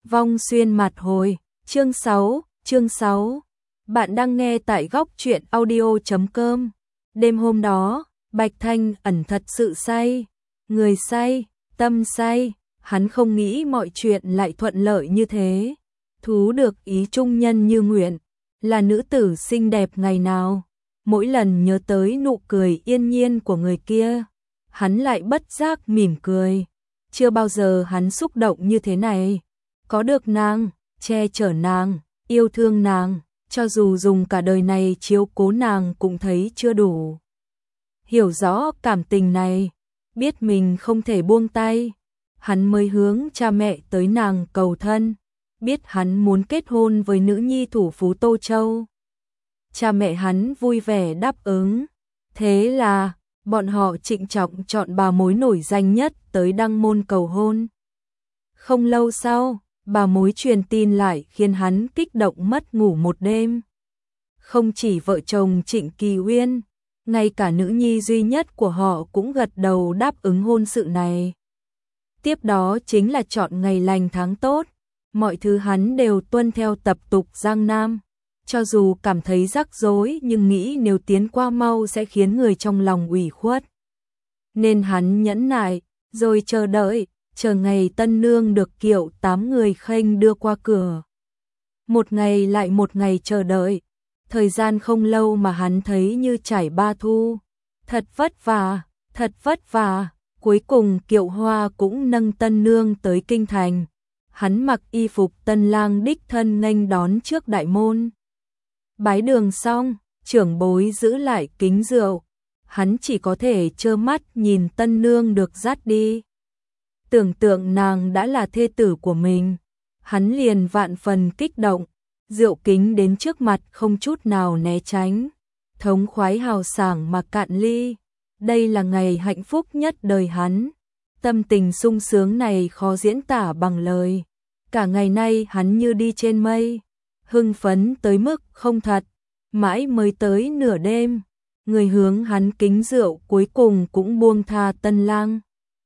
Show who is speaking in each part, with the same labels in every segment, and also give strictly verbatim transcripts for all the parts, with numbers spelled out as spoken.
Speaker 1: Vong xuyên mặt hồi, chương sáu, chương sáu. Bạn đang nghe tại góc truyện audio chấm com. Đêm hôm đó, Bạch Thanh ẩn thật sự say, người say, tâm say, hắn không nghĩ mọi chuyện lại thuận lợi như thế. Thú được ý trung nhân như nguyện, là nữ tử xinh đẹp ngày nào, mỗi lần nhớ tới nụ cười yên nhiên của người kia, hắn lại bất giác mỉm cười. Chưa bao giờ hắn xúc động như thế này. Có được nàng, che chở nàng, yêu thương nàng, cho dù dùng cả đời này chiếu cố nàng cũng thấy chưa đủ. Hiểu rõ cảm tình này, biết mình không thể buông tay, hắn mới hướng cha mẹ tới nàng cầu thân, biết hắn muốn kết hôn với nữ nhi thủ phú Tô Châu. Cha mẹ hắn vui vẻ đáp ứng, thế là bọn họ trịnh trọng chọn bà mối nổi danh nhất tới đăng môn cầu hôn. Không lâu sau, bà mối truyền tin lại khiến hắn kích động mất ngủ một đêm. Không chỉ vợ chồng Trịnh Kỳ Uyên, ngay cả nữ nhi duy nhất của họ cũng gật đầu đáp ứng hôn sự này. Tiếp đó chính là chọn ngày lành tháng tốt, mọi thứ hắn đều tuân theo tập tục Giang Nam. Cho dù cảm thấy rắc rối nhưng nghĩ nếu tiến qua mau sẽ khiến người trong lòng ủy khuất. Nên hắn nhẫn nại, rồi chờ đợi, chờ ngày tân nương được kiệu tám người khênh đưa qua cửa. Một ngày lại một ngày chờ đợi, thời gian không lâu mà hắn thấy như trải ba thu. Thật vất vả, thật vất vả, cuối cùng kiệu hoa cũng nâng tân nương tới kinh thành. Hắn mặc y phục tân lang đích thân nghênh đón trước đại môn. Bái đường xong, trưởng bối giữ lại kính rượu, hắn chỉ có thể trơ mắt nhìn tân nương được dắt đi. Tưởng tượng nàng đã là thê tử của mình, hắn liền vạn phần kích động, rượu kính đến trước mặt không chút nào né tránh, thống khoái hào sảng mà cạn ly. Đây là ngày hạnh phúc nhất đời hắn, tâm tình sung sướng này khó diễn tả bằng lời. Cả ngày nay hắn như đi trên mây, hưng phấn tới mức không thật, mãi mới tới nửa đêm, người hướng hắn kính rượu cuối cùng cũng buông tha tân lang.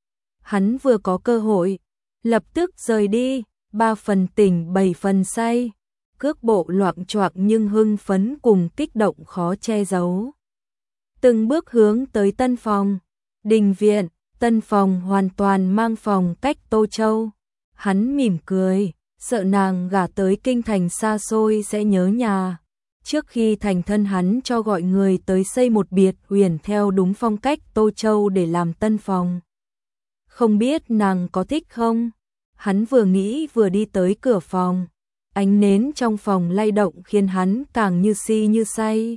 Speaker 1: Hắn vừa có cơ hội, lập tức rời đi, ba phần tỉnh bảy phần say, cước bộ loạng choạng nhưng hưng phấn cùng kích động khó che giấu. Từng bước hướng tới tân phòng, đình viện, tân phòng hoàn toàn mang phòng cách Tô Châu. Hắn mỉm cười, sợ nàng gả tới kinh thành xa xôi sẽ nhớ nhà. Trước khi thành thân hắn cho gọi người tới xây một biệt huyền theo đúng phong cách Tô Châu để làm tân phòng. Không biết nàng có thích không? Hắn vừa nghĩ vừa đi tới cửa phòng. Ánh nến trong phòng lay động khiến hắn càng như si như say.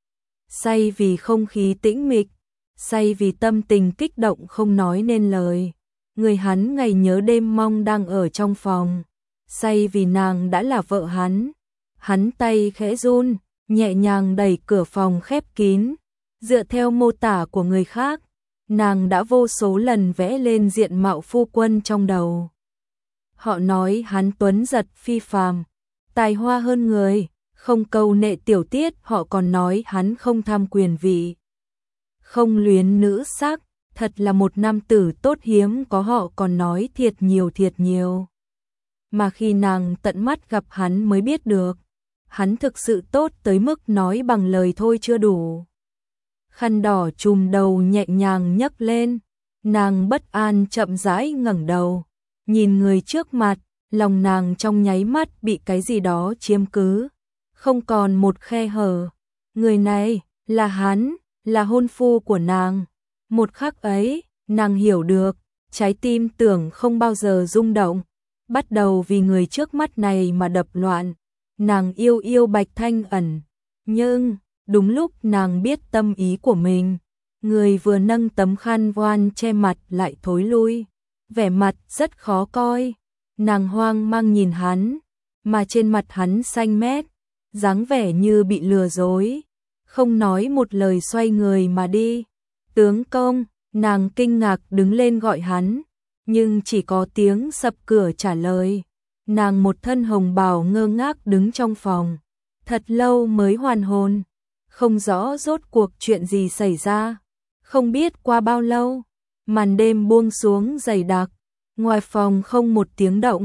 Speaker 1: Say vì không khí tĩnh mịch, say vì tâm tình kích động không nói nên lời. Người hắn ngày nhớ đêm mong đang ở trong phòng, say vì nàng đã là vợ hắn. Hắn tay khẽ run, nhẹ nhàng đẩy cửa phòng khép kín. Dựa theo mô tả của người khác, nàng đã vô số lần vẽ lên diện mạo phu quân trong đầu. Họ nói hắn tuấn giật phi phàm, tài hoa hơn người, không câu nệ tiểu tiết. Họ còn nói hắn không tham quyền vị, không luyến nữ sắc. Thật là một nam tử tốt hiếm có, họ còn nói thiệt nhiều thiệt nhiều. Mà khi nàng tận mắt gặp hắn mới biết được, hắn thực sự tốt tới mức nói bằng lời thôi chưa đủ. Khăn đỏ trùm đầu nhẹ nhàng nhấc lên, nàng bất an chậm rãi ngẩng đầu, nhìn người trước mặt, lòng nàng trong nháy mắt bị cái gì đó chiếm cứ, không còn một khe hở. Người này là hắn, là hôn phu của nàng. Một khắc ấy, nàng hiểu được, trái tim tưởng không bao giờ rung động, bắt đầu vì người trước mắt này mà đập loạn. Nàng yêu yêu Bạch Thanh Ẩn, nhưng đúng lúc nàng biết tâm ý của mình, người vừa nâng tấm khăn voan che mặt lại thối lui, vẻ mặt rất khó coi. Nàng hoang mang nhìn hắn, mà trên mặt hắn xanh mét, dáng vẻ như bị lừa dối, không nói một lời xoay người mà đi. Tướng công, nàng kinh ngạc đứng lên gọi hắn, nhưng chỉ có tiếng sập cửa trả lời. Nàng một thân hồng bào ngơ ngác đứng trong phòng, thật lâu mới hoàn hồn, không rõ rốt cuộc chuyện gì xảy ra. Không biết qua bao lâu, màn đêm buông xuống dày đặc, ngoài phòng không một tiếng động,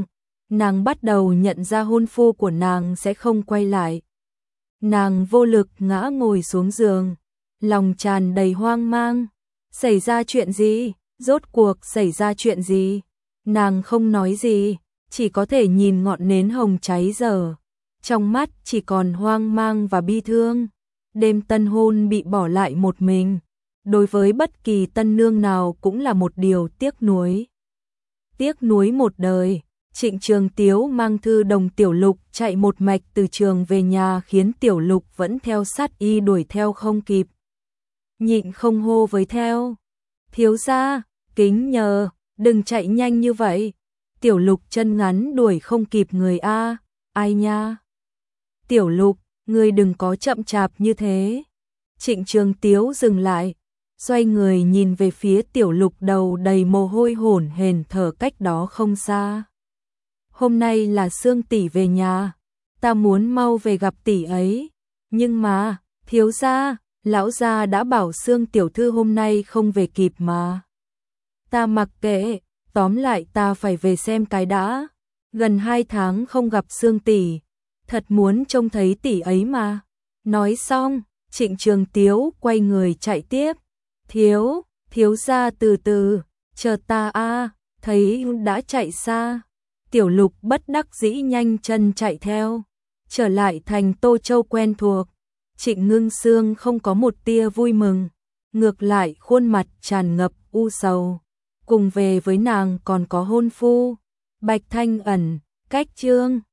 Speaker 1: nàng bắt đầu nhận ra hôn phu của nàng sẽ không quay lại. Nàng vô lực ngã ngồi xuống giường, lòng tràn đầy hoang mang. Xảy ra chuyện gì? Rốt cuộc xảy ra chuyện gì? Nàng không nói gì, chỉ có thể nhìn ngọn nến hồng cháy dở. Trong mắt chỉ còn hoang mang và bi thương. Đêm tân hôn bị bỏ lại một mình, đối với bất kỳ tân nương nào cũng là một điều tiếc nuối. Tiếc nuối một đời. Trịnh Trường Tiếu mang thư đồng Tiểu Lục chạy một mạch từ trường về nhà khiến Tiểu Lục vẫn theo sát y đuổi theo không kịp. Nhịn không hô với theo. Thiếu gia, kính nhờ, đừng chạy nhanh như vậy. Tiểu Lục chân ngắn đuổi không kịp người a, ai nha. Tiểu Lục, ngươi đừng có chậm chạp như thế. Trịnh Trường Tiếu dừng lại, xoay người nhìn về phía Tiểu Lục đầu đầy mồ hôi hổn hển thở cách đó không xa. Hôm nay là Sương tỷ về nhà, ta muốn mau về gặp tỷ ấy, nhưng mà, thiếu gia, lão gia đã bảo Sương tiểu thư hôm nay không về kịp mà. Ta mặc kệ, tóm lại ta phải về xem cái đã. Gần hai tháng không gặp Sương tỷ, thật muốn trông thấy tỷ ấy mà. Nói xong, Trịnh Trường Tiếu quay người chạy tiếp. Thiếu, thiếu gia từ từ, chờ ta a. Thấy đã chạy xa. Tiểu Lục bất đắc dĩ nhanh chân chạy theo, trở lại thành Tô Châu quen thuộc. Trịnh Ngưng Sương không có một tia vui mừng, ngược lại khuôn mặt tràn ngập u sầu. Cùng về với nàng còn có hôn phu, Bạch Thanh Ẩn, Cách Chương.